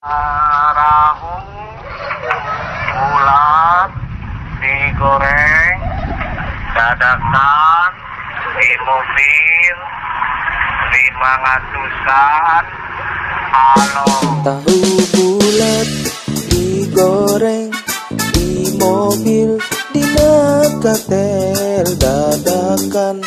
Tahu bulat digoreng dadakan di mobil 500-an. Halo. Tahu bulat digoreng di mobil di Nakatel dadakan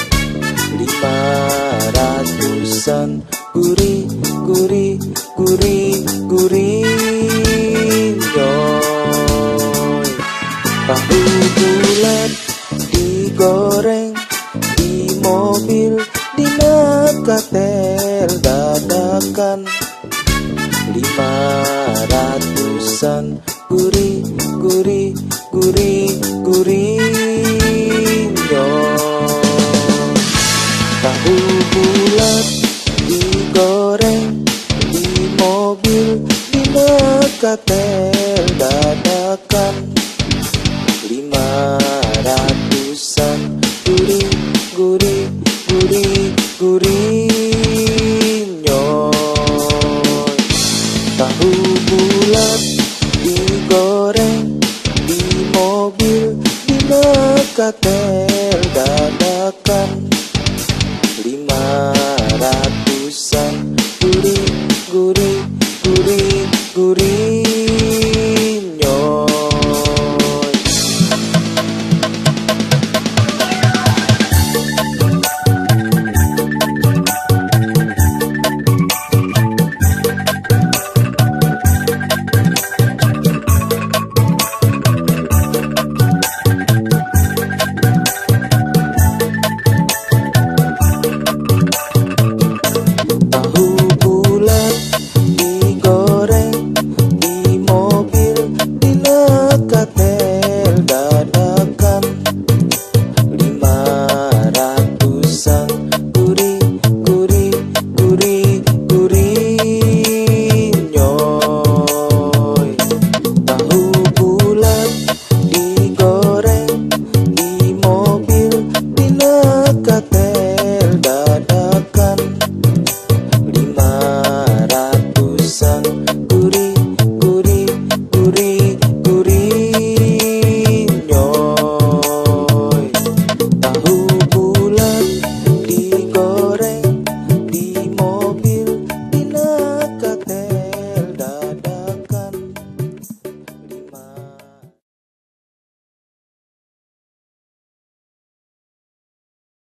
500-an. Gurih, gurih, gurih, gurih, yoy. Tahu bulat digoreng di mobil di Nakatel dadakan 500-an. Gurih, gurih, gurih, gurih, yoy. Tahu bulat digoreng di mobil di Nakatel dadakan 500-an. Gurih, gurih, gurih, gurih, nyoy. Tahu bulat digoreng di mobil di Nakatel dadakan 500-an. Gurih, gurih, gurih,